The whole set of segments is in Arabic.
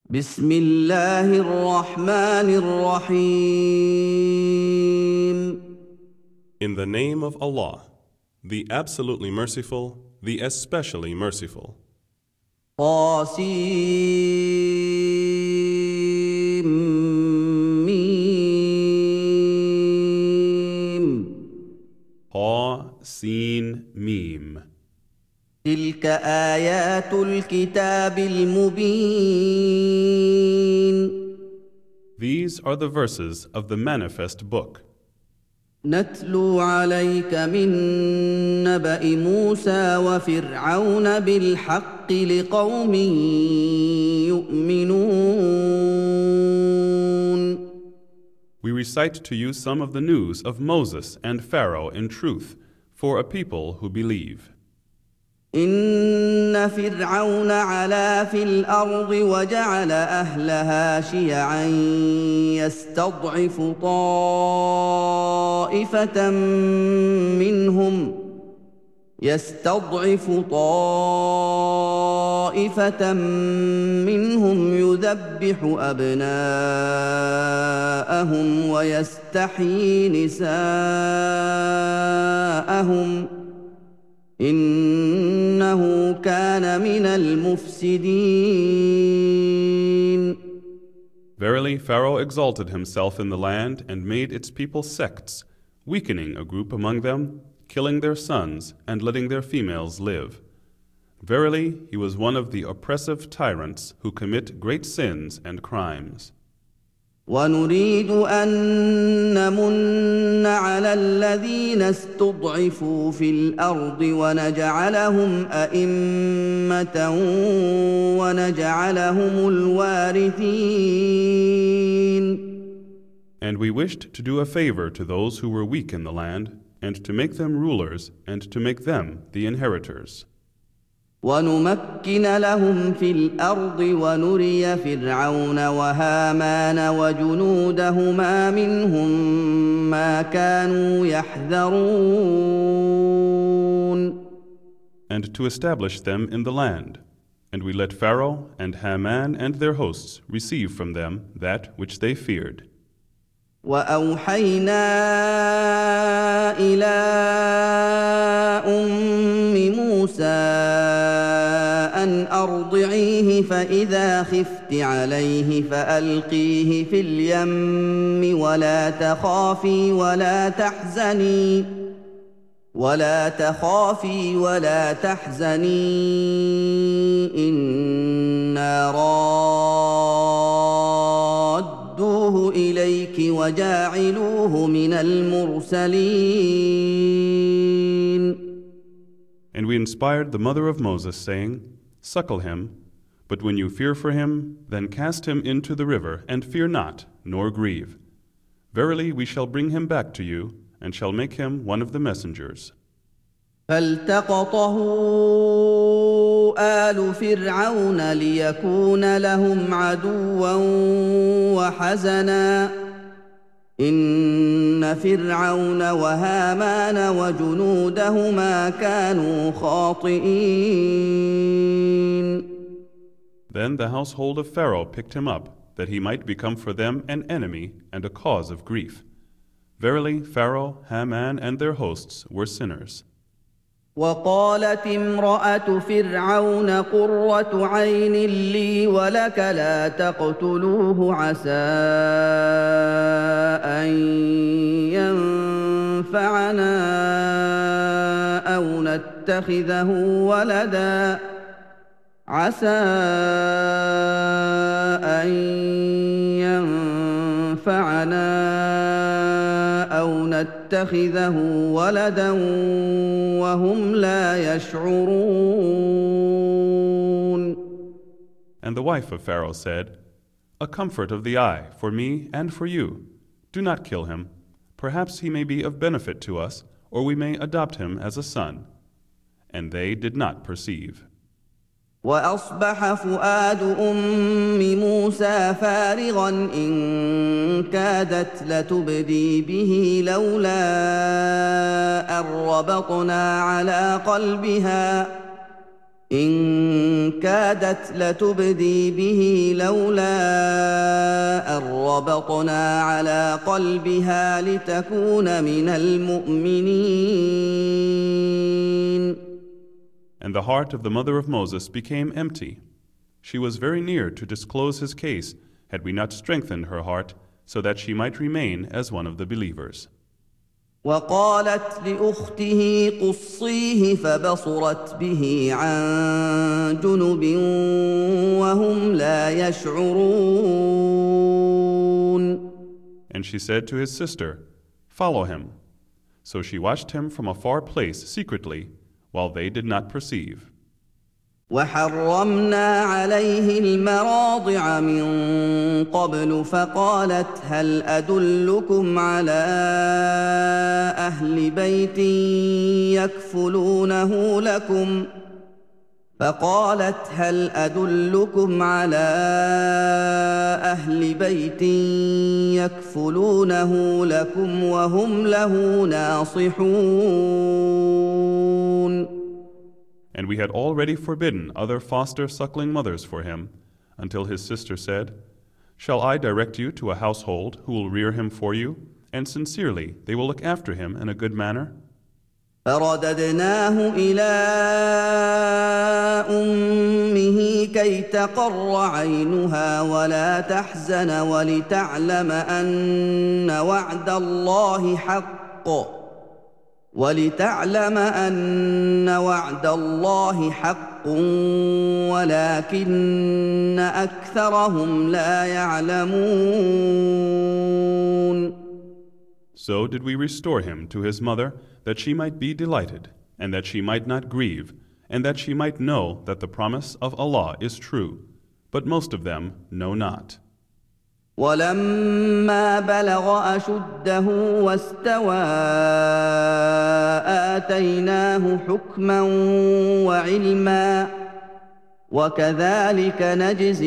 بسم الله الرحمن الرحيم. In the name of Allah, the absolutely merciful, the especially merciful. طاسيم. Ha, Sin, Mim. تلك آيات الكتاب المبين. These are the verses of the manifest book. نتلو عليك من نبأ موسى وفرعون بالحق لقوم يؤمنون. We recite to you some of the news of Moses and Pharaoh in truth, for a people who believe. إن فرعون علا في الأرض وجعل أهلها شيعا يستضعف طائفة منهم يذبح أبناءهم ويستحيي نساءهم إنه كان من المفسدين. Verily, Pharaoh exalted himself in the land and made its people sects, weakening a group among them, killing their sons, and letting their females live. Verily, he was one of the oppressive tyrants who commit great sins and crimes. ونريد أن نمن على الذين استضعفوا في الأرض ونجعلهم أئمة ونجعلهم الوارثين. And we wished to do a favor to those who were weak in the land, and to make them rulers, and to make them the inheritors. ونمكن لهم في الأرض ونري فرعون وهامان وجنودهما منهم ما كانوا يحذرون. And to establish them in the land. And we let Pharaoh and Haman and their hosts receive from them that which they feared. وأوحينا إلى موسى أن أرضعيه فإذا خفت عليه فألقيه في اليم ولا تخافي ولا تحزني إنا رادوه إليك وجاعلوه من المرسلين. And we inspired the mother of Moses, saying, Suckle him, but when you fear for him, then cast him into the river, and fear not, nor grieve. Verily, we shall bring him back to you, and shall make him one of the messengers. فالتقطه آل فرعون ليكون لهم عدوا وحزنا إن فرعون وهامان وجنودهما كانوا خاطئين. Then the household of Pharaoh picked him up, that he might become for them an enemy and a cause of grief. Verily, Pharaoh, Haman, and their hosts were sinners. وقالت امرأة فرعون قرة عين لي ولك لا تقتلوه عسى أن ينفعنا أو نتخذه ولدا وهم لا يشعرون. And the wife of Pharaoh said, A comfort of the eye for me and for you. Do not kill him. Perhaps he may be of benefit to us, or we may adopt him as a son. And they did not perceive. وأصبح فؤاد أم موسى فارغا إن كادت لتبدي به لولا أن ربطنا على قلبها إن كادت لتبدي به لولا أن ربطنا على قلبها لتكون من المؤمنين. And the heart of the mother of Moses became empty. She was very near to disclose his case had we not strengthened her heart so that she might remain as one of the believers. وقالت لأخته قصيه فبصرت به عن جنب وهم لا يشعرون. And she said to his sister, "Follow him." So she watched him from a far place secretly, while they did not perceive. وحرمنا عليه المراضع من قبل فقالت هل أدلكم على أهل بيت يكفلونه لكم وهم له ناصحون. And we had already forbidden other foster suckling mothers for him, until his sister said, "Shall I direct you to a household who will rear him for you, and sincerely they will look after him in a good manner?" فرددناه إلى أمه كي تقر عينها ولا تحزن ولتعلم أن وعد الله حق ولكن أكثرهم لا يعلمون. So did we restore him to his mother, that she might be delighted, and that she might not grieve, and that she might know that the promise of Allah is true. But most of them know not. ولما بلغ أشده واستوى آتيناه حكما وعلما وكذلك نجزي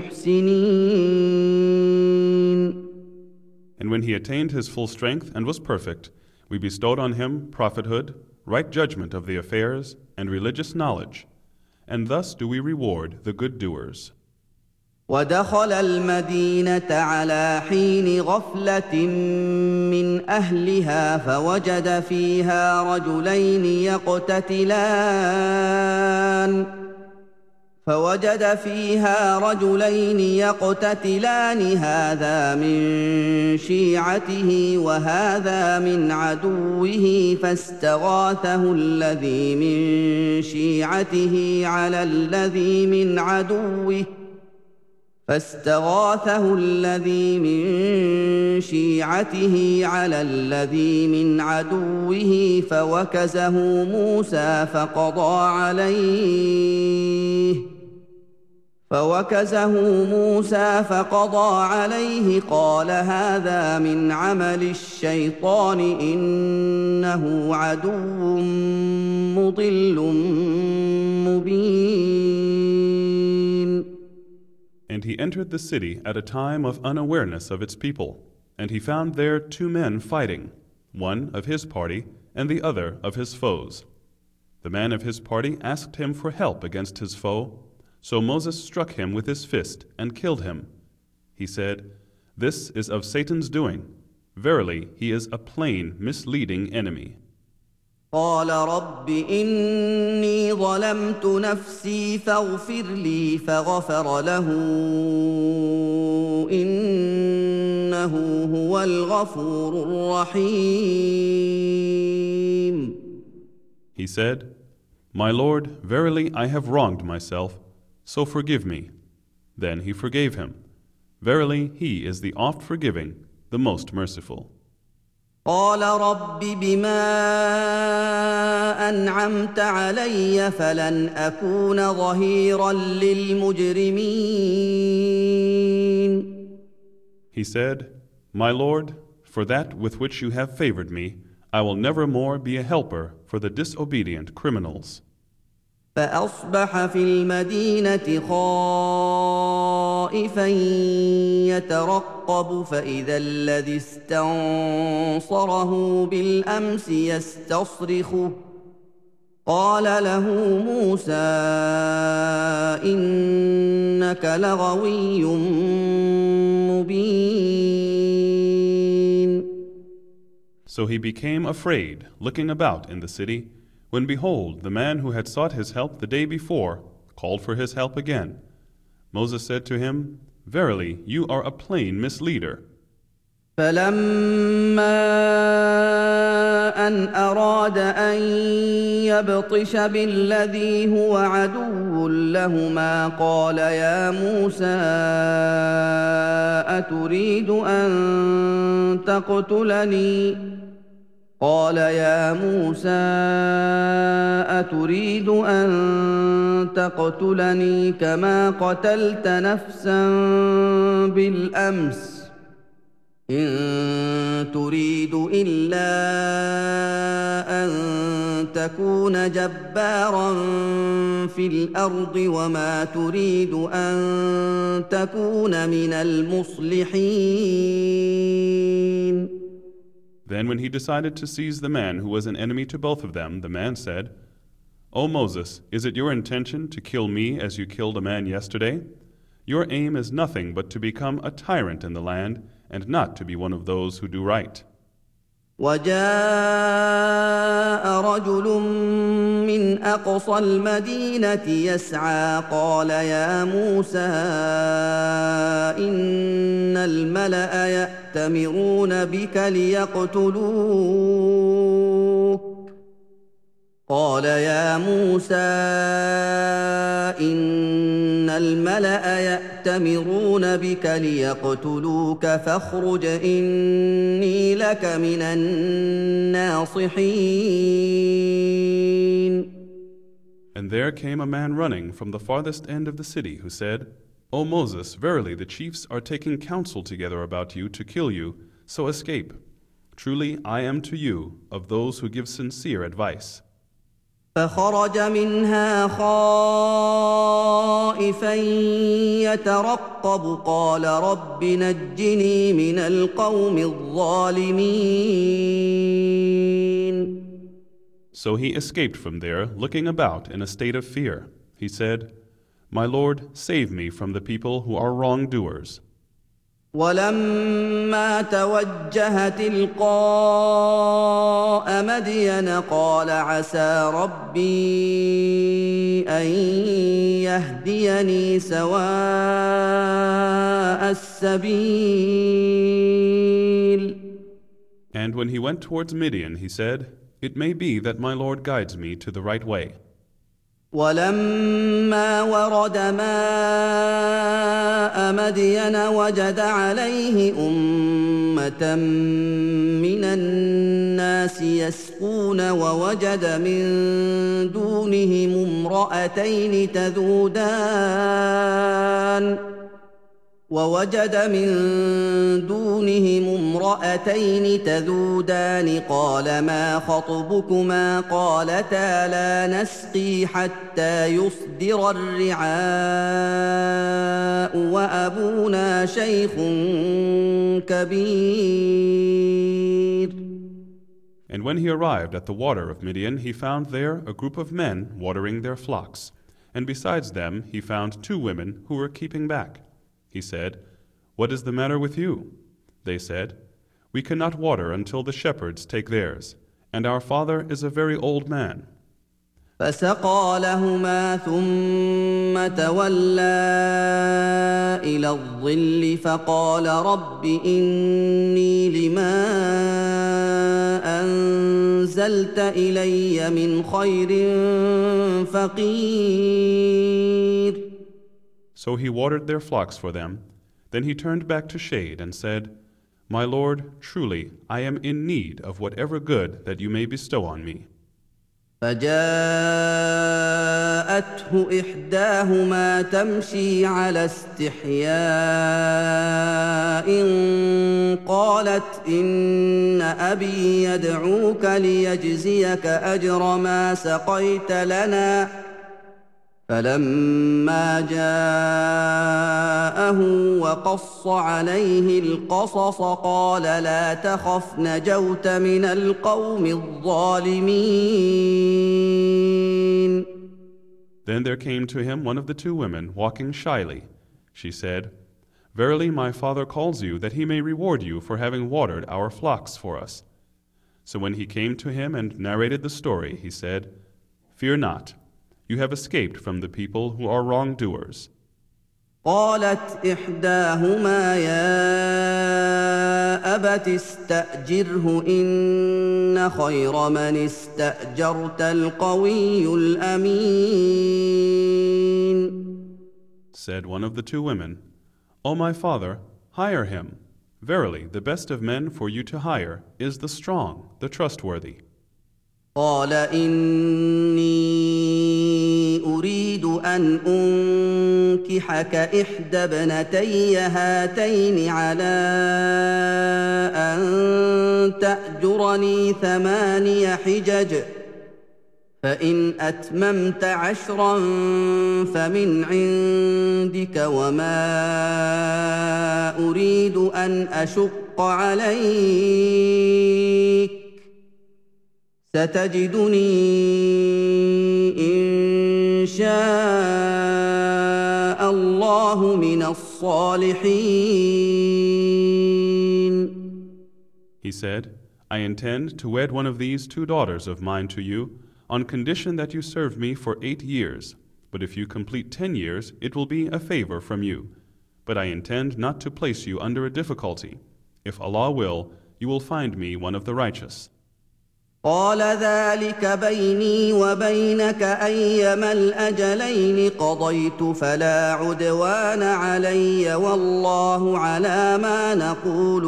المحسنين. And when he attained his full strength and was perfect, we bestowed on him prophethood, right judgment of the affairs, and religious knowledge. And thus do we reward the good doers. ودخل المدينة على حين غفلة من أهلها فوجد فيها رجلين يقتتلان هذا من شيعته وهذا من عدوه فاستغاثه الذي من شيعته على الذي من عدوه فوكزه موسى فقضى عليه قال هذا من عمل الشيطان إنه عدو مضل مبين. And he entered the city at a time of unawareness of its people, and he found there two men fighting, one of his party and the other of his foes. The man of his party asked him for help against his foe, so Moses struck him with his fist and killed him. He said, "This is of Satan's doing. Verily, he is a plain, misleading enemy." قال رب إني ظلمت نفسي فاغفر لي فغفر له إنه هو الغفور الرحيم. He said, "My Lord, verily I have wronged myself, so forgive me." Then he forgave him. Verily he is the oft forgiving, the most merciful. قال رب بما أنعمت علي فلن أكون ظهيرا للمجرمين. He said, "My Lord, for that with which you have favored me, I will never more be a helper for the disobedient criminals." فأصبح في المدينة خائفا يترقب فإذا الذي استنصره بالأمس يستصرخه قال له موسى إنك لغوي مبين. So he became afraid, looking about in the city, when behold, the man who had sought his help the day before called for his help again. Moses said to him, Verily, you are a plain misleader. فلما أن أراد أن يبطش بالذي هو عدو لهما قال يا موسى أتريد أن تقتلني كما قتلت نفسا بالأمس إن تريد إلا أن تكون جبارا في الأرض وما تريد أن تكون من المصلحين. Then when he decided to seize the man who was an enemy to both of them, the man said, O Moses, is it your intention to kill me as you killed a man yesterday? Your aim is nothing but to become a tyrant in the land, and not to be one of those who do right. وجاء رجل من أقصى المدينة يسعى قال يا موسى إن الملأ يأتمرون بك ليقتلوك فاخرج إني لك من الناصحين. And there came a man running from the farthest end of the city who said, O Moses, verily the chiefs are taking counsel together about you to kill you, so escape. Truly I am to you of those who give sincere advice. فخرج منها خائفا يترقب قال رب نجني من القوم الظالمين. So he escaped from there, looking about in a state of fear. He said, My Lord, save me from the people who are wrongdoers. ولما توجه تلقاء مدين قال عسى ربي أن يهديني سواء السبيل. And when he went towards Midian, he said, It may be that my Lord guides me to the right way. ولما ورد ماء مدين وجد عليه أمة من الناس يسقون ووجد من دونهم امرأتين تذودان قال ما خطبكما قالتا لا نسقي حتى يصدر الرعاء وأبونا شيخ كبير. And when he arrived at the water of Midian, he found there a group of men watering their flocks, and besides them he found 2 women who were keeping back. He said, What is the matter with you? They said, We cannot water until the shepherds take theirs, and our father is a very old man. فسقى لهما ثم تولى إلى الظل فقال رب إني لما أنزلت إلي من خير فقير. So he watered their flocks for them. Then he turned back to shade and said, My Lord, truly I am in need of whatever good that you may bestow on me. فجاءته إحداهما تمشي على استحياء قالت إن أبي يدعوك ليجزيك أجر ما سقيت لنا فلما جاءه وقص عليه القصص قال لا تخف نجوت من القوم الظالمين. Then there came to him one of the two women walking shyly. She said, "Verily my father calls you that he may reward you for having watered our flocks for us." So when he came to him and narrated the story, he said, "Fear not. You have escaped from the people who are wrongdoers." قالت إحداهما يا أبت استأجره إن خير من استأجرت القوي الأمين. Said one of the two women, "O my father, hire him. Verily, the best of men for you to hire is the strong, the trustworthy." قال إني أريد أن أنكحك إحدى ابنتي هاتين على أن تأجرني 8 حجج فإن أتممت 10 فمن عندك وما أريد أن أشق عليك ستجدني إن شاء الله من الصالحين. He said, "I intend to wed one of these two daughters of mine to you, on condition that you serve me for 8 years. But if you complete 10 years, it will be a favor from you. But I intend not to place you under a difficulty. If Allah will, you will find me one of the righteous." قال ذلك بيني وبينك أيما الأجلين قضيت فلا عدوان علي والله على ما نقول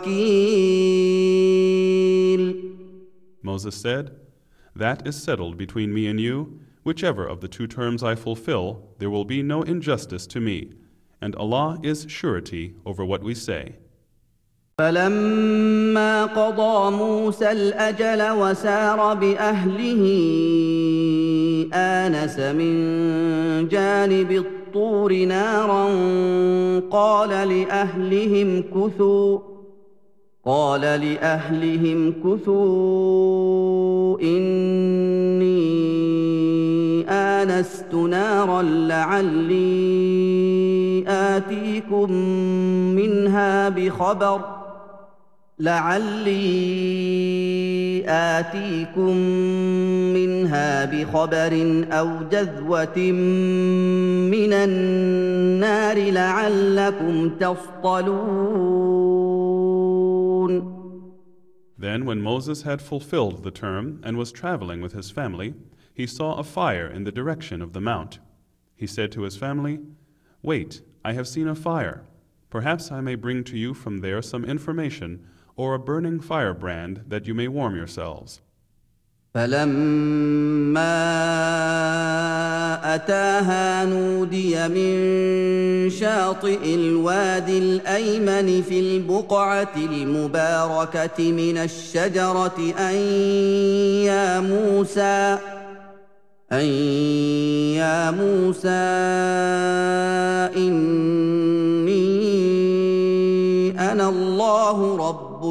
وكيل. Moses said, "That is settled between me and you. Whichever of the two terms I fulfill, there will be no injustice to me, and Allah is surety over what we say." فلما قضى موسى الأجل وسار بأهله آنس من جانب الطور نارا قال لأهلهم كثوا إني آنست نارا لعلي آتيكم منها بخبر أو جذوة من النار لعلكم تصطلون. Then when Moses had fulfilled the term and was traveling with his family, he saw a fire in the direction of the mount. He said to his family, "Wait, I have seen a fire. Perhaps I may bring to you from there some information or a burning firebrand that you may warm yourselves." فلما أتاها نودي من شاطئ الوادي الأيمن في البقعة المباركة من الشجرة أن يا موسى إني أنا الله رب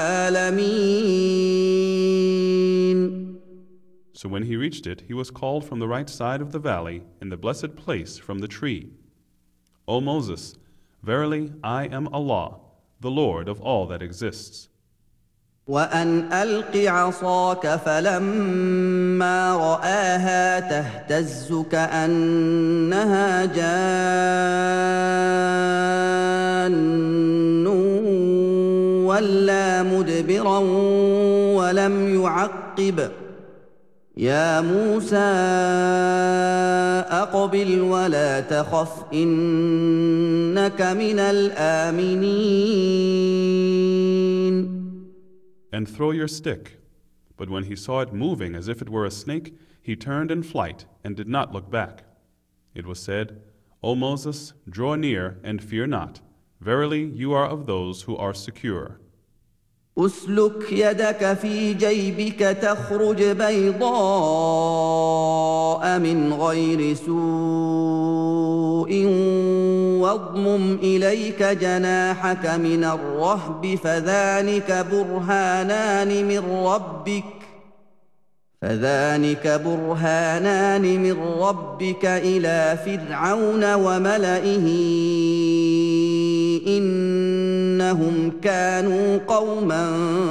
العالمين. So when he reached it, he was called from the right side of the valley in the blessed place from the tree, "O Moses, verily I am Allah, the Lord of all that exists." وأن ألق عصاك فلما رآها تهتز كأنها جان ولا مدبرا ولم يعقب يا موسى أقبل ولا تخف إنك من الآمنين. And throw your stick. But when he saw it moving as if it were a snake, he turned in flight and did not look back. It was said, "O Moses, draw near and fear not. Verily you are of those who are secure." اسلك يدك في جيبك تخرج بيضاء من غير سوء واضمم إليك جناحك من الرهب فذلك برهانان من ربك إلى فرعون وملئه إنهم كانوا قوما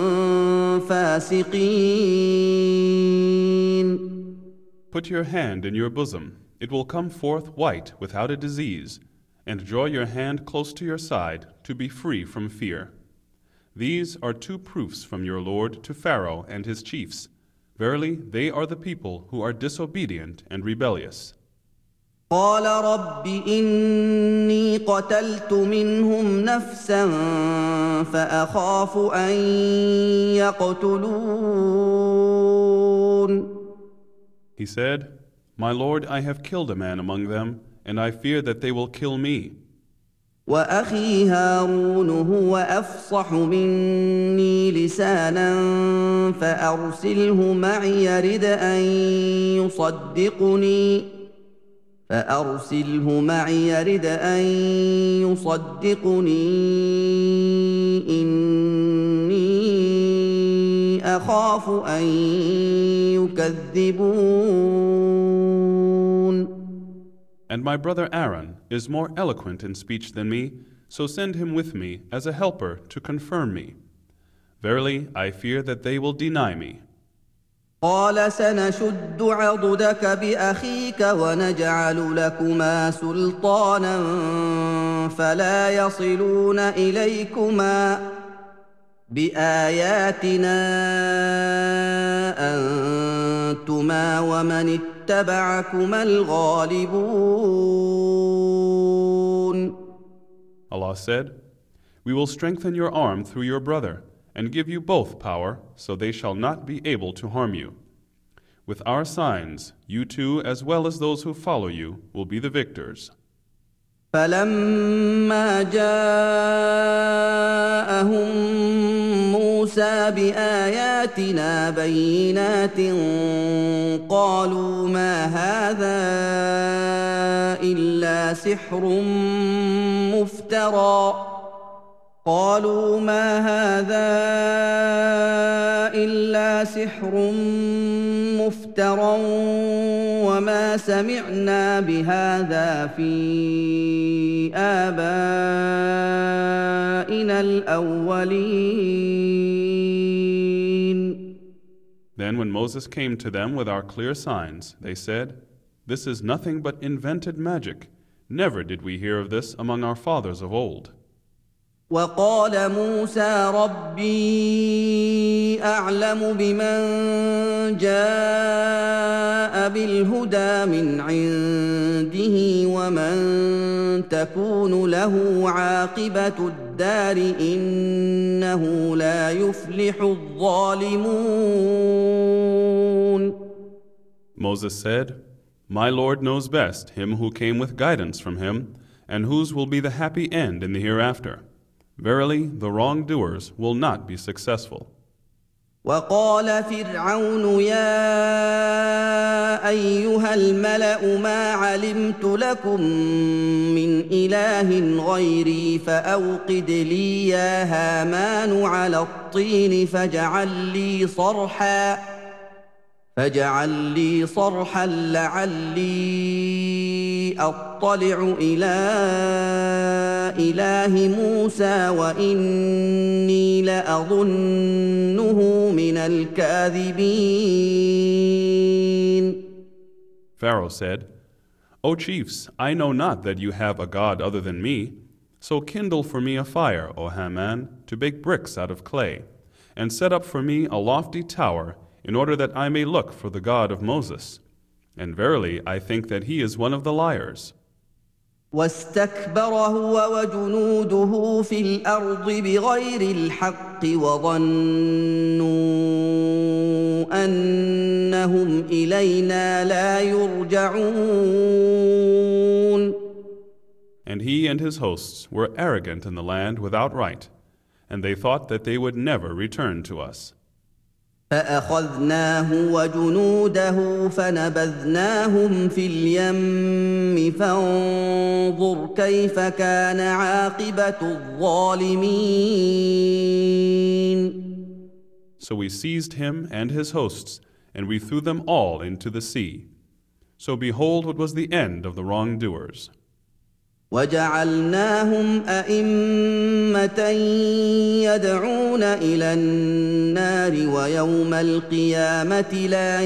فاسقين. Put your hand in your bosom. It will come forth white without a disease, and draw your hand close to your side to be free from fear. These are two proofs from your Lord to Pharaoh and his chiefs. Verily, they are the people who are disobedient and rebellious. قال رب إني قتلت منهم نفسا فأخاف أن يقتلون. He said, My Lord, I have killed a man among them, and I fear that they will kill me. وأخي هارون هو أفصح مني لسانا فأرسله معي يرد أن يصدقني إني أخاف أن يكذبون. And my brother Aaron is more eloquent in speech than me, so send him with me as a helper to confirm me. Verily, I fear that they will deny me. قال سنشد عضدك بأخيك ونجعل لكما سلطانا فلا يصلون إليكما بآياتنا أنتما ومن اتبعكما الغالبون. Allah said, We will strengthen your arm through your brother, and give you both power, so they shall not be able to harm you. With our signs, you two, as well as those who follow you, will be the victors. فلما جاءهم موسى بآياتنا بينات قالوا ما هذا إلا سحر مفترى وما سمعنا بهذا في آبائنا الأولين. Then when Moses came to them with our clear signs, they said, This is nothing but invented magic. Never did we hear of this among our fathers of old. وقال موسى ربي أعلم بمن جاء بالهدى من عنده ومن تكون له عاقبة الدار إنه لا يفلح الظالمون. Moses said, My Lord knows best him who came with guidance from him, and whose will be the happy end in the hereafter. Verily, the wrongdoers will not be successful. وقال فرعون يا أيها الملأ ما علمت لكم من إله غيري فأوقد لي يا هامان على الطين فاجعل لي صرحا لعلي أطلع إلى إله موسى وإني لأظنه من الكاذبين. Pharaoh said, O chiefs, I know not that you have a god other than me, so kindle for me a fire, O Haman, to bake bricks out of clay, and set up for me a lofty tower, in order that I may look for the God of Moses. And verily, I think that he is one of the liars. واستكبر هو وجنوده في الأرض بغير الحق وظنوا أنهم إلينا لا يرجعون. And he and his hosts were arrogant in the land without right, and they thought that they would never return to us. فأخذناه وجنوده فنبذناهم في اليم فانظر كيف كان عاقبة الظالمين. So we seized him and his hosts, and we threw them all into the sea. So behold what was the end of the wrongdoers. وجعلناهم أئمة يدعون إلى النار ويوم القيامة لا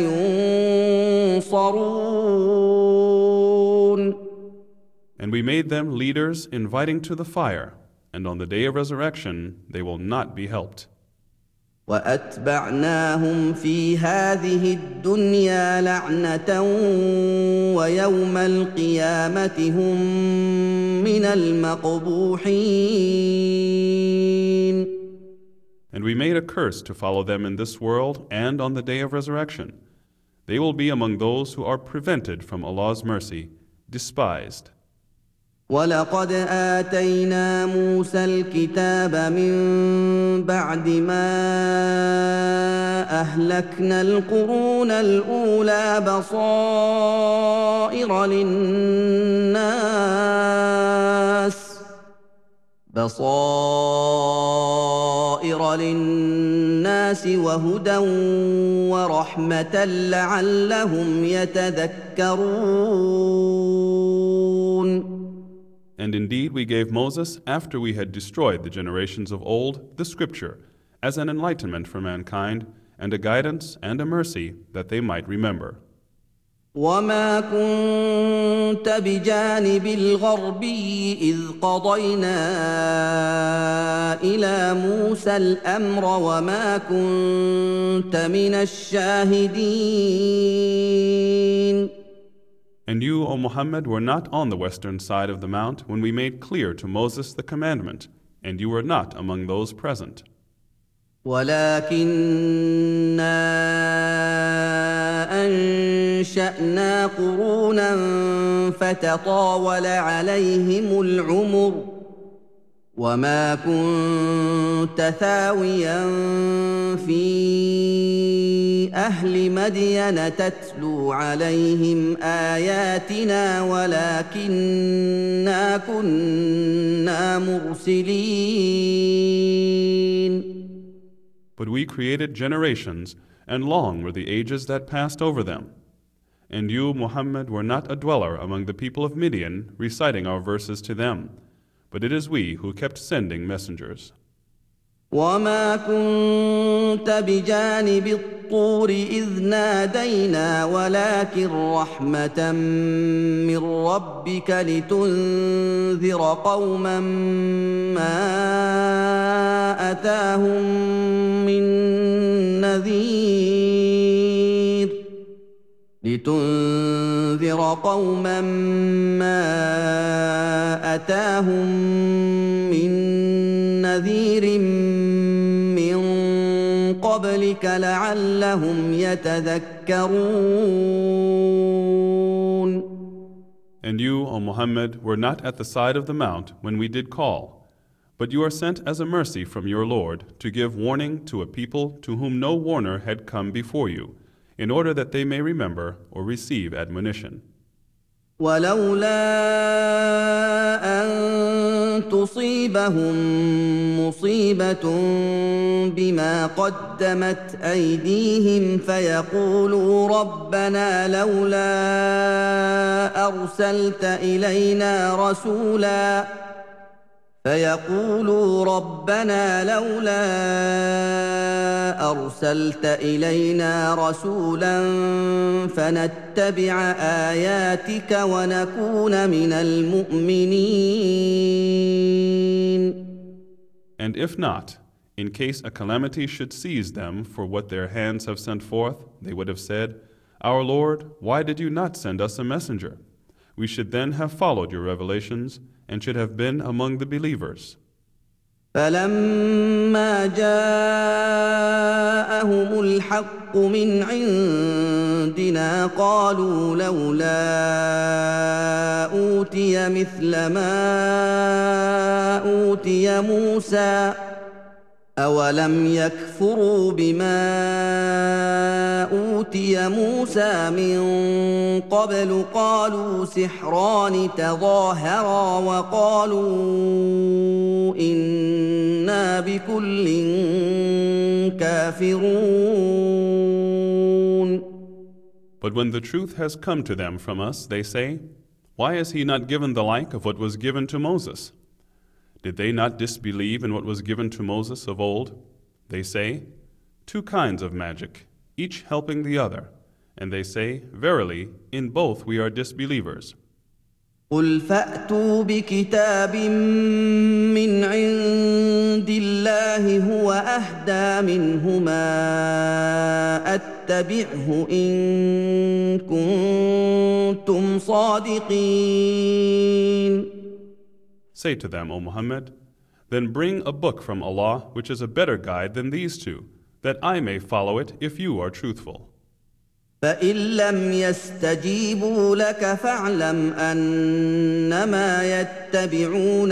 ينصرون. And we made them leaders inviting to the fire, and on the day of resurrection they will not be helped. وأتبعناهم في هذه الدنيا لعنة ويوم القيامة هم من المقبوحين. And we made a curse to follow them in this world and on the day of resurrection. They will be among those who are prevented from Allah's mercy, despised. ولقد آتينا موسى الكتاب من بعد ما أهلكنا القرون الأولى بصائر للناس وهدى ورحمة لعلهم يتذكرون. And indeed we gave Moses, after we had destroyed the generations of old, the scripture, as an enlightenment for mankind, and a guidance and a mercy that they might remember. وما كنت بجانب الغربي إذ قضينا إلى موسى الأمر وما كنت من الشاهدين. And you, O Muhammad, were not on the western side of the mount when we made clear to Moses the commandment, and you were not among those present. ولكننا أنشأنا قرونا فتطاول عليهم العمر وما كنت ثاويا في أهل مدين تتلو عليهم آياتنا ولكننا كنا مرسلين. But we created generations, and long were the ages that passed over them. And you, Muhammad, were not a dweller among the people of Midian, reciting our verses to them, but it is we who kept sending messengers. وما كنت بجانب الطور إذ نادينا ولكن رحمة من ربك لتنذر قوما ما أتاهم من نذير من قبلك لعلهم يتذكرون. And you, O Muhammad, were not at the side of the mount when we did call, but you are sent as a mercy from your Lord to give warning to a people to whom no warner had come before you, in order that they may remember or receive admonition. ولولا أن تصيبهم مصيبة بما قدمت أيديهم فيقولوا ربنا لولا أرسلت إلينا رسولا فنتبع آياتك ونكون من المؤمنين. And if not, in case a calamity should seize them for what their hands have sent forth, they would have said, Our Lord, why did you not send us a messenger? We should then have followed your revelations and should have been among the believers. فلما جاءهم الحق من عندنا قالوا لولا أوتي مثل ما أوتي موسى أَوَلَمْ يَكْفُرُوا بِمَا أُوتِيَ مُوسَىٰ مِن قَبْلُ قَالُوا سِحْرَانِ تَظَاهَرَا وَقَالُوا إِنَّا بِكُلٍّ كَافِرُونَ. But when the truth has come to them from us, they say, "Why is he not given the like of what was given to Moses?" Did they not disbelieve in what was given to Moses of old? They say, "Two kinds of magic, each helping the other." And they say, "Verily, in both we are disbelievers." قُلْ فَأْتُوا بِكِتَابٍ مِّنْ عِندِ اللَّهِ هُوَ أَهْدَىٰ مِنْهُمَا أَتَّبِعْهُ إِن كُنتُمْ صَادِقِينَ. Say to them, O Muhammad, then bring a book from Allah which is a better guide than these two, that I may follow it if you are truthful. فَإِن لَّمْ يَسْتَجِيبُوا لَكَ فَاعْلَمْ أَنَّمَا يَتَّبِعُونَ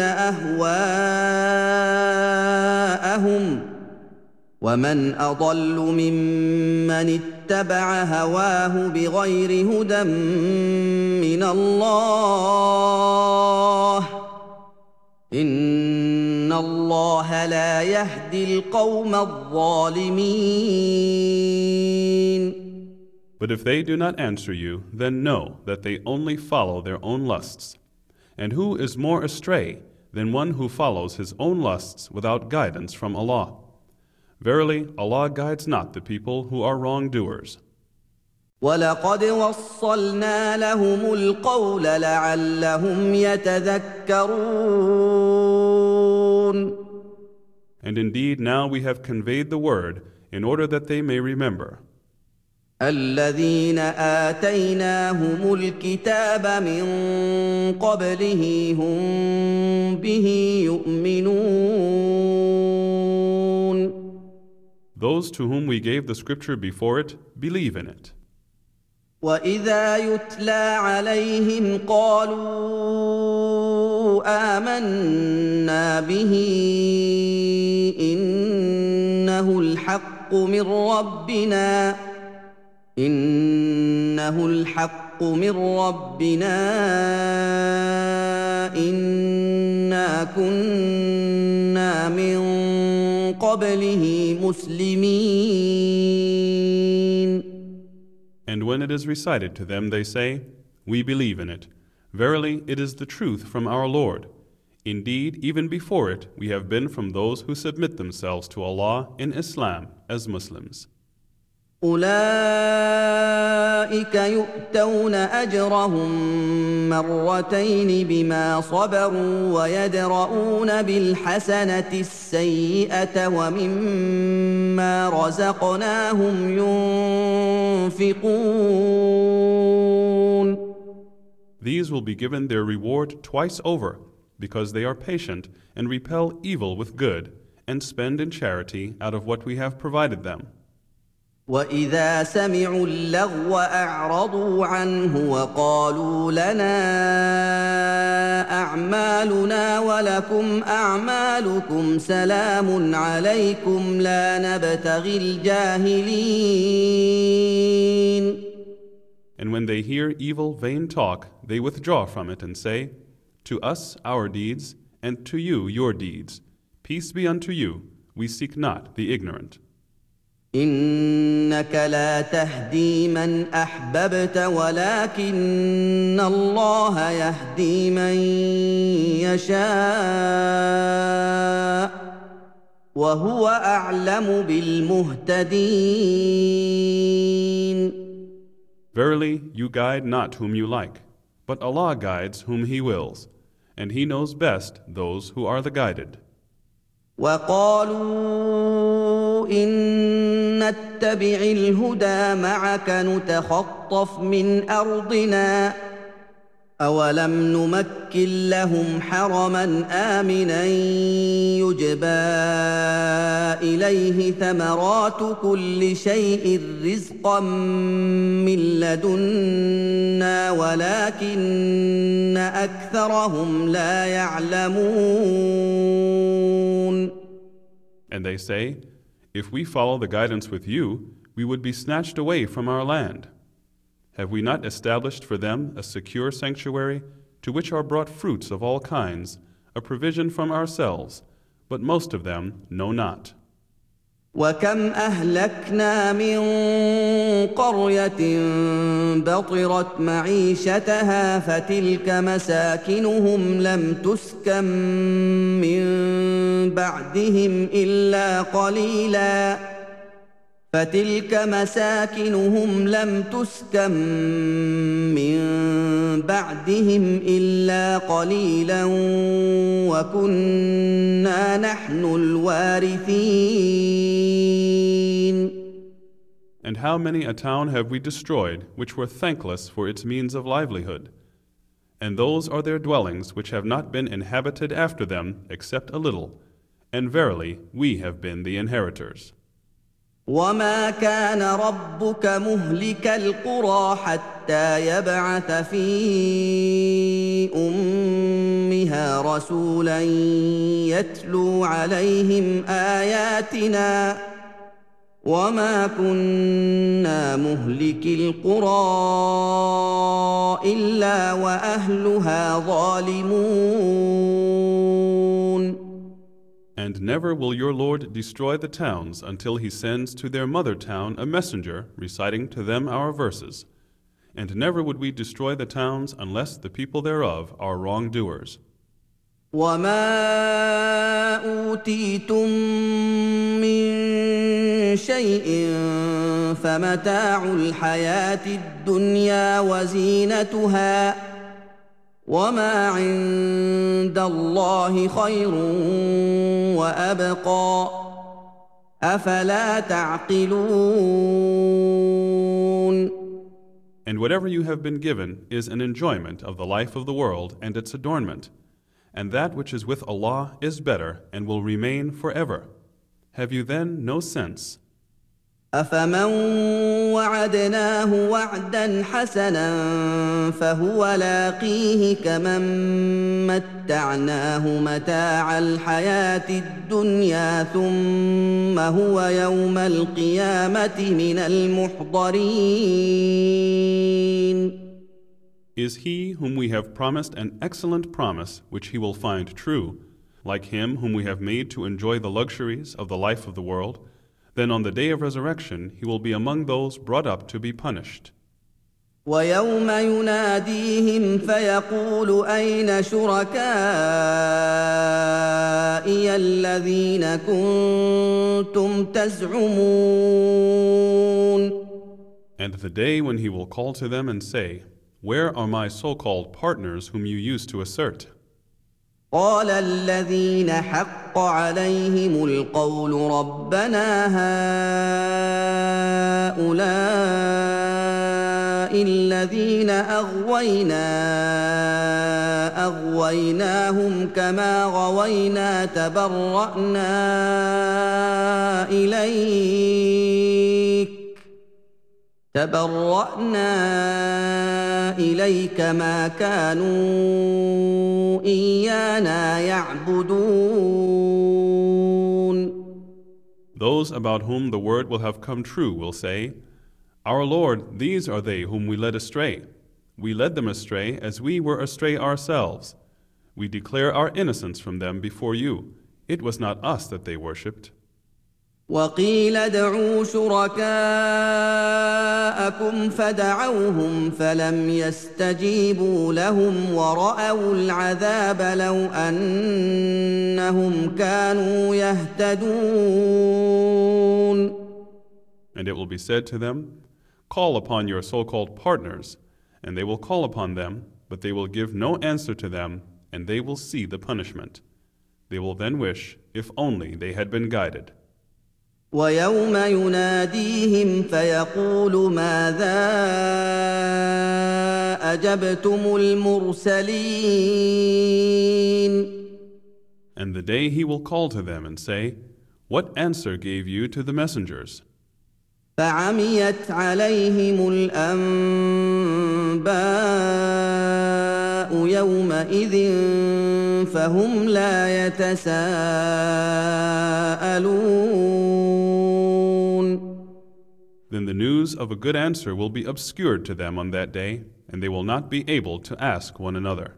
أَهْوَاءَهُمْ ۚ وَمَنْ أَضَلُّ مِمَّنِ اتَّبَعَ هَوَاهُ بِغَيْرِ هُدًى مِّنَ اللَّهِ ۚ إِنَّ اللَّهَ لَا يَهْدِي الْقَوْمَ الظَّالِمِينَ. But if they do not answer you, then know that they only follow their own lusts. And who is more astray than one who follows his own lusts without guidance from Allah? Verily, Allah guides not the people who are wrongdoers. وَلَقَدْ وَصَّلْنَا لَهُمُ الْقَوْلَ لَعَلَّهُمْ يَتَذَكَّرُونَ. And indeed now we have conveyed the word in order that they may remember. الَّذِينَ آتَيْنَاهُمُ الْكِتَابَ مِن قَبْلِهِ هُم بِهِ يُؤْمِنُونَ. Those to whom we gave the scripture before it believe in it. وَإِذَا يُتْلَىٰ عَلَيْهِمْ قَالُوا آمَنَّا بِهِ إِنَّهُ الْحَقُّ مِن رَّبِّنَا إِنَّا كُنَّا مِن قَبْلِهِ مُسْلِمِينَ. And when it is recited to them, they say, "We believe in it. Verily, it is the truth from our Lord. Indeed, even before it, we have been from those who submit themselves to Allah in Islam as Muslims." أُولَٰئِكَ يُؤْتَوْنَ أَجْرَهُم مَّرَّتَيْنِ بِمَا صَبَرُوا وَيَدْرَءُونَ بِالْحَسَنَةِ السَّيِّئَةَ وَمِمَّا رَزَقْنَاهُمْ يُنفِقُونَ. These will be given their reward twice over, because they are patient and repel evil with good, and spend in charity out of what we have provided them. وَإِذَا سَمِعُوا اللَّغْوَ أَعْرَضُوا عَنْهُ وَقَالُوا لَنَا أَعْمَالُنَا وَلَكُمْ أَعْمَالُكُمْ سَلَامٌ عَلَيْكُمْ لَا نَبْتَغِي الْجَاهِلِينَ. And when they hear evil, vain talk, they withdraw from it and say, "To us our deeds, and to you your deeds. Peace be unto you, we seek not the ignorant." إِنَّكَ لَا تَهْدِي مَنْ أَحْبَبْتَ وَلَكِنَّ اللَّهَ يَهْدِي مَن يَشَاءُ وَهُوَ أَعْلَمُ بِالْمُهْتَدِينَ. Verily, you guide not whom you like, but Allah guides whom He wills, and He knows best those who are the guided. وَقَالُوا إِن نَّتَّبِعِ الْهُدَىٰ مَعَكَ نُتَخَطَّفْ مِنْ أَرْضِنَا ۚ أَوَلَمْ نُمَكِّن لَّهُمْ حَرَمًا آمِنًا يُجْبَىٰ إِلَيْهِ ثَمَرَاتُ كُلِّ شَيْءٍ رِّزْقًا مِّن لَّدُنَّا وَلَٰكِنَّ أَكْثَرَهُمْ لَا يَعْلَمُونَ. And they say, "If we follow the guidance with you, we would be snatched away from our land. Have we not established for them a secure sanctuary, to which are brought fruits of all kinds, a provision from ourselves, but most of them know not." وكم أهلكنا من قرية بطرت معيشتها فتلك مساكنهم لم تسكن من بعدهم إلا قليلا وكنا نحن الوارثين. And how many a town have we destroyed, which were thankless for its means of livelihood? And those are their dwellings which have not been inhabited after them, except a little. And verily, we have been the inheritors. وما كان ربك مهلك القرى حتى يبعث في أمها رسولا يتلو عليهم آياتنا وما كنا مهلك القرى إلا وأهلها ظالمون. And never will your Lord destroy the towns until he sends to their mother town a messenger reciting to them our verses. And never would we destroy the towns unless the people thereof are wrongdoers. وما أوتيتم من شيء فمتاع الحياة الدنيا وزينتها وما عند الله خير وأبقى أفلا تعقلون. And whatever you have been given is an enjoyment of the life of the world and its adornment, and that which is with Allah is better and will remain forever. Have you then no sense? أفمن وعدناه وعدا حسنا فهو لاقيه كمن متعناه متاع الحياة الدنيا ثم هو يوم القيامة من المحضرين. Is he whom we have promised an excellent promise which he will find true, like him whom we have made to enjoy the luxuries of the life of the world? Then on the day of resurrection he will be among those brought up to be punished. وَيَوْمَ يُنَادِيهِمْ فَيَقُولُ أَيْنَ شُرَكَائِيَ الَّذِينَ كُنتُمْ تَزْعُمُونَ. And the day when he will call to them and say, "Where are my so-called partners whom you used to assert?" قال الذين حق عليهم القول ربنا هؤلاء الذين أغويناهم كما غوينا تبرأنا إليك ما كانوا إيانا يعبدون. Those about whom the word will have come true will say, "Our Lord, these are they whom we led astray. We led them astray as we were astray ourselves. We declare our innocence from them before you. It was not us that they worshipped." وقيل ادعوا شركاءكم فدعوهم فلم يستجيبوا لهم ورأوا العذاب لو أنهم كانوا يهتدون. And it will be said to them, "Call upon your so-called partners," and they will call upon them, but they will give no answer to them, and they will see the punishment. They will then wish, if only they had been guided. ويوم يناديهم فيقول ماذا أجبتم المرسلين. And the day he will call to them and say, "What answer gave you to the messengers?" فعميت عليهم الأنباء يومئذ فهم لا يتساءلون. Then the news of a good answer will be obscured to them on that day, and they will not be able to ask one another.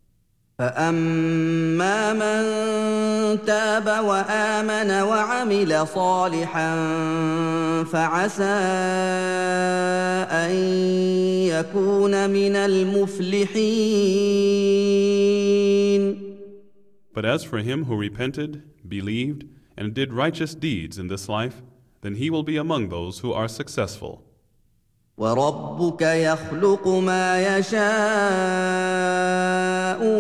فأما من تاب وآمن وعمل صالحا فعسى أن يكون من المفلحين. But as for him who repented, believed, and did righteous deeds in this life, then he will be among those who are successful. وربك يخلق ما يشاء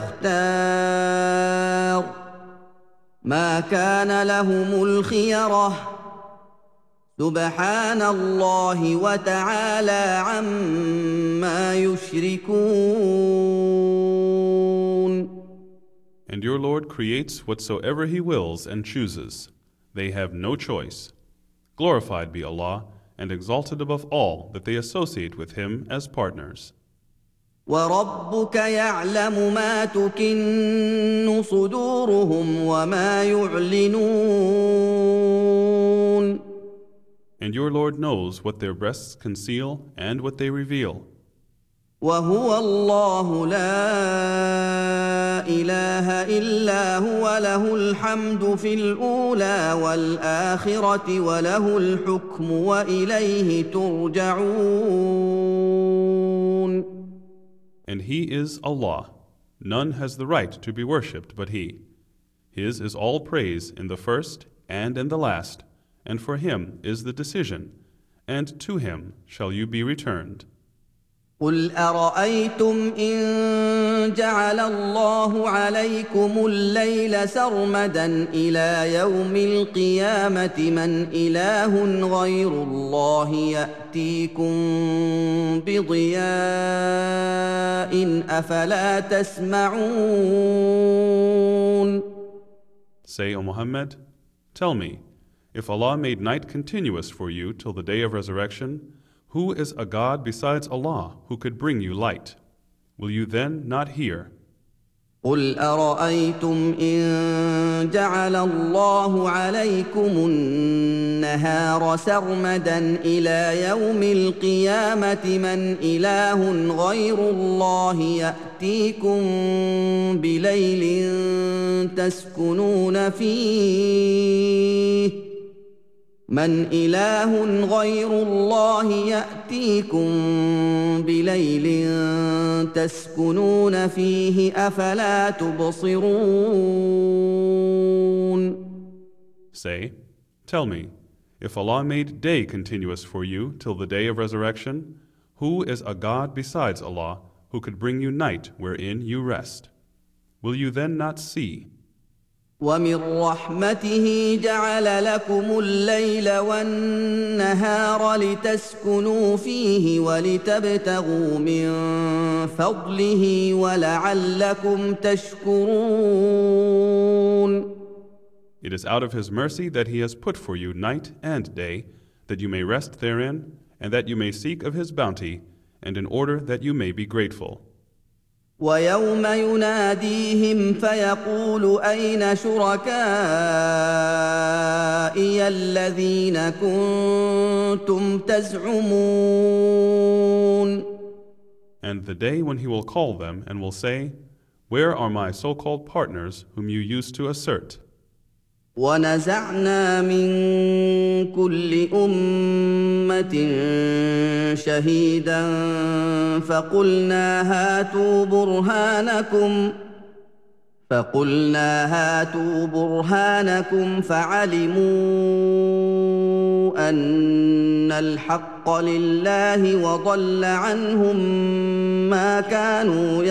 ويختار ما كان لهم الخيرة سبحان الله وتعالى عما يشركون. And your Lord creates whatsoever he wills and chooses. They have no choice. Glorified be Allah, and exalted above all that they associate with him as partners. وَرَبُّكَ يَعْلَمُ مَا تُكِنُّ صُدُورُهُمْ وَمَا يُعْلِنُونَ. And your Lord knows what their breasts conceal and what they reveal. وَهُوَ اللَّهُ لَا إِلَٰهَ إِلَّا هُوَ لَهُ الْحَمْدُ فِي الْأُولَىٰ وَالْآخِرَةِ وَلَهُ الْحُكْمُ وَإِلَيْهِ تُرْجَعُونَ. And he is Allah. None has the right to be worshipped but he. His is all praise in the first and in the last, and for him is the decision, and to him shall you be returned. قُلْ أَرَأَيْتُمْ إِن جَعَلَ اللَّهُ عَلَيْكُمُ اللَّيْلَ سَرْمَدًا إِلَىٰ يَوْمِ الْقِيَامَةِ مَنْ إِلَٰهٌ غَيْرُ اللَّهِ يَأْتِيكُم بِضِيَاءٍ أَفَلَا تَسْمَعُونَ. Say, O Muhammad, tell me, if Allah made night continuous for you till the day of resurrection, who is a God besides Allah who could bring you light? Will you then not hear? قُلْ أَرَأَيْتُمْ إِن جَعَلَ اللَّهُ عَلَيْكُمُ النَّهَارَ سَرْمَدًا إِلَىٰ يَوْمِ الْقِيَامَةِ مَنْ إِلَٰهٌ غَيْرُ اللَّهِ يَأْتِيكُم بِلَيْلٍ تَسْكُنُونَ فِيهِ من إله غير الله يأتيكم بليل تسكنون فيه أفلا تبصرون. Say, tell me, if Allah made day continuous for you till the day of resurrection, who is a God besides Allah who could bring you night wherein you rest? Will you then not see? وَمِن رَّحْمَتِهِ جَعَلَ لَكُمُ اللَّيْلَ وَالنَّهَارَ لِتَسْكُنُوا فِيهِ وَلِتَبْتَغُوا مِن فَضْلِهِ وَلَعَلَّكُمْ تَشْكُرُونَ. It is out of His mercy that He has put for you night and day, that you may rest therein, and that you may seek of His bounty, and in order that you may be grateful. وَيَوْمَ يُنَادِيهِمْ فَيَقُولُ أَيْنَ شُرَكَائِيَ الَّذِينَ كُنتُمْ تَزْعُمُونَ. And the day when He will call them and will say, Where are my so-called partners whom you used to assert? وَنَزَعْنَا مِن كُلِّ أُمَّةٍ شَهِيدًا فَقُلْنَا هَاتُوا بُرْهَانَكُمْ فَعَلِمُوا أَنَّ الْحَقَّ لِلَّهِ وَضَلَّ عَنْهُم مَّا كَانُوا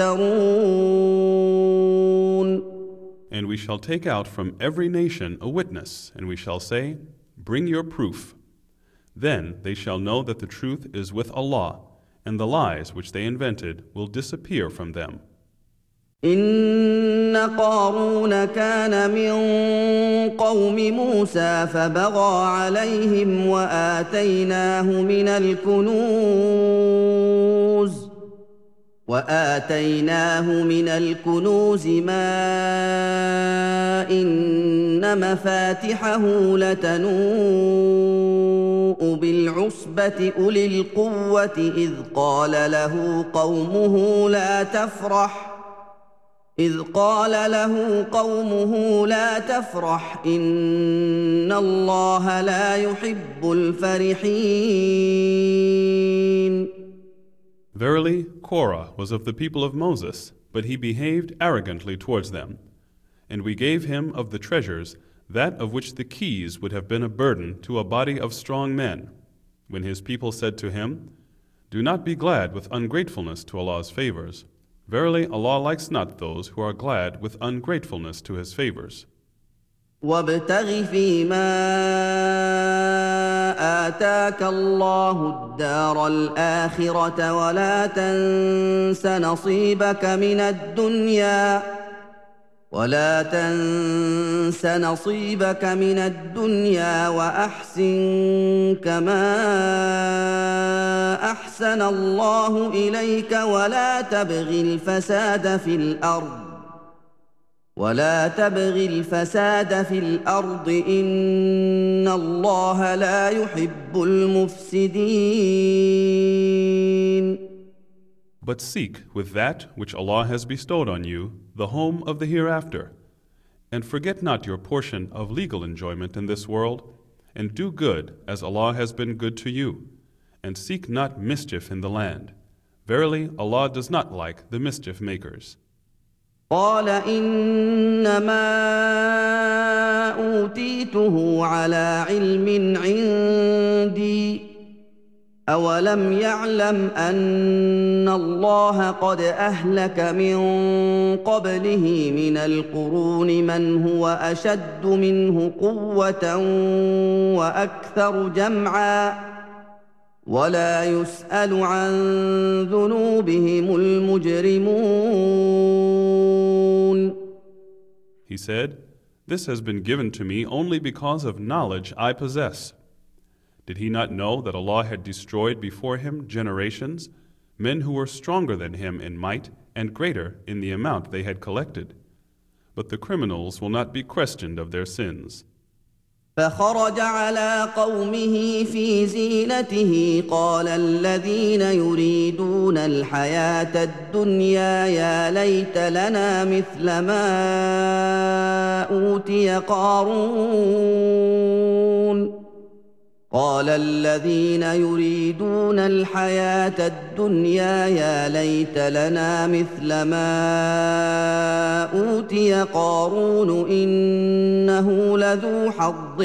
يَفْتَرُونَ. And we shall take out from every nation a witness, and we shall say, Bring your proof. Then they shall know that the truth is with Allah, and the lies which they invented will disappear from them. إن قارون كان من قوم موسى فبغى عليهم وآتيناه من الكنوز وآتيناه من الكنوز ما إن مفاتحه لتنوء بالعصبة أولي القوة إذ قال له قومه لا تفرح إن الله لا يحب الفرحين. Verily, Korah was of the people of Moses, but he behaved arrogantly towards them. And we gave him of the treasures that of which the keys would have been a burden to a body of strong men. When his people said to him, "Do not be glad with ungratefulness to Allah's favors. Verily, Allah likes not those who are glad with ungratefulness to His favors." وابتغ فيما آتاك الله الدار الآخرة ولا تنس نصيبك من الدنيا وأحسن كما أحسن الله إليك ولا تبغ الفساد في الأرض إن الله لا يحب المفسدين. But seek with that which Allah has bestowed on you the home of the hereafter, and forget not your portion of legal enjoyment in this world, and do good as Allah has been good to you, and seek not mischief in the land. Verily, Allah does not like the mischief makers. قال إنما أوتيته على علم عندي أولم يعلم أن الله قد أهلك من قبله من القرون من هو أشد منه قوة وأكثر جمعا ولا يسأل عن ذنوبهم المجرمون. He said, "This has been given to me only because of knowledge I possess." Did he not know that Allah had destroyed before him generations, men who were stronger than him in might and greater in the amount they had collected? But the criminals will not be questioned of their sins. فخرج على قومه في زينته قال الذين يريدون الحياة الدنيا يا ليت لنا مثل ما أوتي قارون قال الذين يريدون الحياة الدنيا يا ليت لنا مثل ما أوتي قارون إنه لذو حظ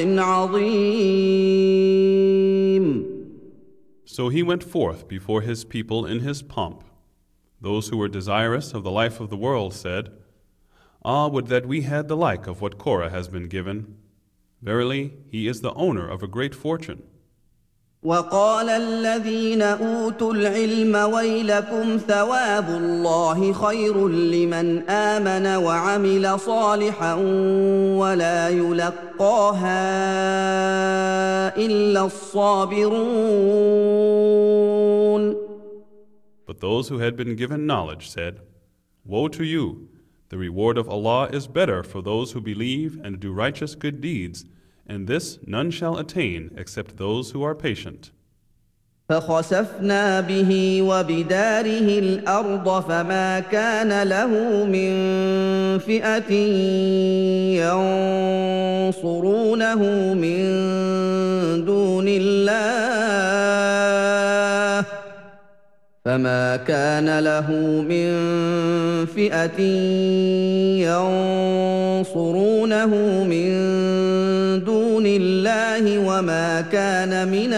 عظيم. So he went forth before his people in his pomp. Those who were desirous of the life of the world said, "Ah, would that we had the like of what Korah has been given. Verily, he is the owner of a great fortune." وقال الذين أوتوا العلم ويلكم ثواب الله خير لمن آمن وعمل صالحا ولا يلقاها إلا الصابرون. But those who had been given knowledge said, "Woe to you! The reward of Allah is better for those who believe and do righteous good deeds, and this none shall attain except those who are patient." فخسفنا به وبداره الأرض فما كان له من فئة ينصرونه من دون الله فما كان له من فئة ينصرونه من دون الله وما كان من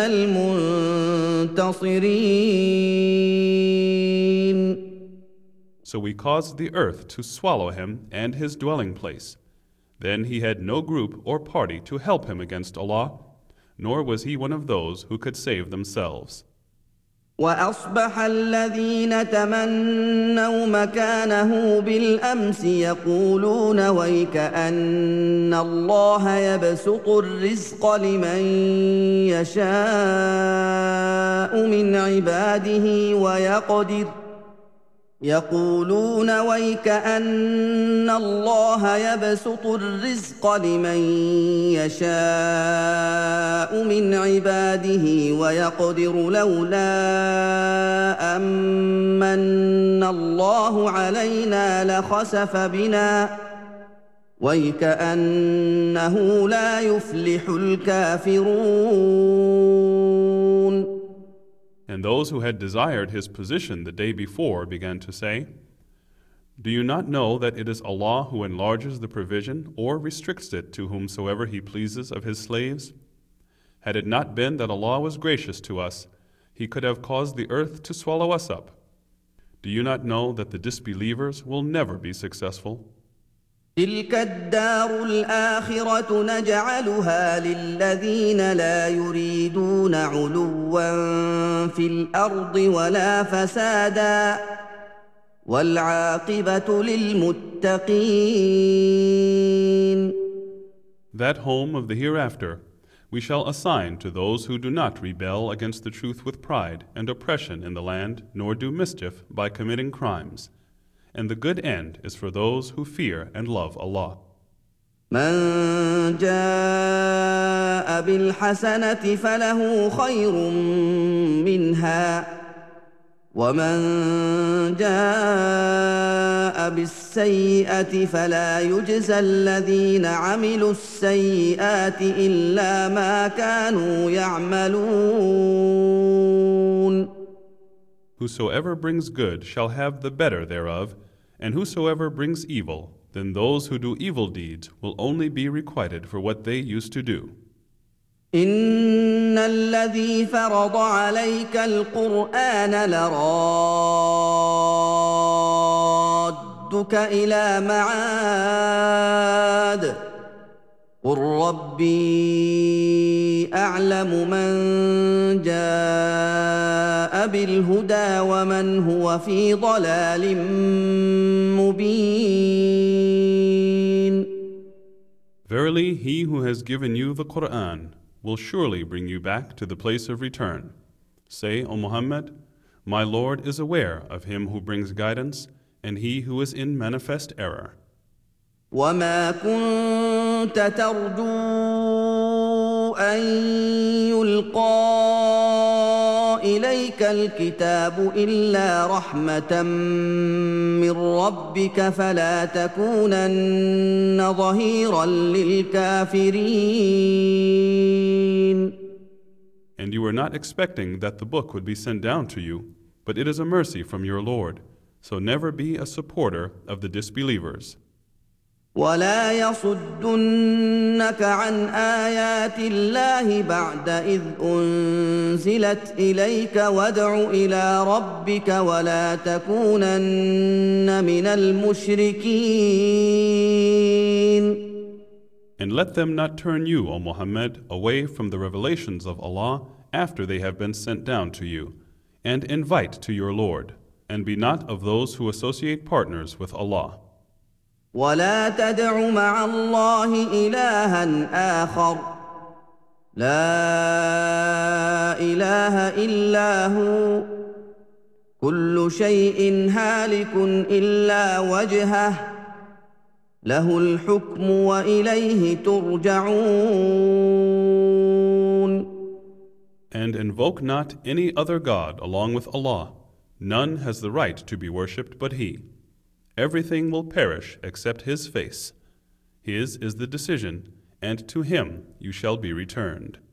المنتصرين. So we caused the earth to swallow him and his dwelling place. Then he had no group or party to help him against Allah, nor was he one of those who could save themselves. وأصبح الذين تمنوا مكانه بالأمس يقولون ويكأن الله يبسط الرزق لمن يشاء من عباده يقولون ويكأن الله يبسط الرزق لمن يشاء من عباده ويقدر لولا أمن الله علينا لخسف بنا ويكأنه لا يفلح الكافرون. And those who had desired his position the day before began to say, "Do you not know that it is Allah who enlarges the provision or restricts it to whomsoever he pleases of his slaves? Had it not been that Allah was gracious to us, he could have caused the earth to swallow us up. Do you not know that the disbelievers will never be successful?" تلك الدار الآخرة نجعلها للذين لا يريدون علوا في الأرض ولا فسادا والعاقبة للمتقين. That home of the hereafter we shall assign to those who do not rebel against the truth with pride and oppression in the land, nor do mischief by committing crimes. And the good end is for those who fear and love Allah. من جاء بالحسنة فله خير منها ومن جاء بالسيئة فلا يجزى الذين عملوا السيئات إلا ما كانوا يعملون. Whosoever brings good shall have the better thereof, and whosoever brings evil, then those who do evil deeds will only be requited for what they used to do. إن الذي فرض عليك القرآن لرادك إلى معاد قل ربي أعلم من جاء بالهدى ومن هو في ضلال مبين. Verily, he who has given you the Qur'an will surely bring you back to the place of return. Say, O Muhammad, my Lord is aware of him who brings guidance and he who is in manifest error. وما كنت ترجو أن يلقى إليك الكتاب إلا رحمة من ربك فلا تكونن ظهيرا للكافرين. And you were not expecting that the book would be sent down to you, but it is a mercy from your Lord, so never be a supporter of the disbelievers. ولا يصدنك عن آيات الله بعد إذ أنزلت إليك وادع إلى ربك ولا تكونن من المشركين. And let them not turn you, O Muhammad, away from the revelations of Allah after they have been sent down to you, and invite to your Lord, and be not of those who associate partners with Allah. ولا تدع مع الله إلها آخر لا إله إلا هو كل شيء هالك إلا وجهه له الحكم وإليه ترجعون. And invoke not any other God along with Allah. None has the right to be worshipped but He. Everything will perish except His face. His is the decision, and to Him you shall be returned.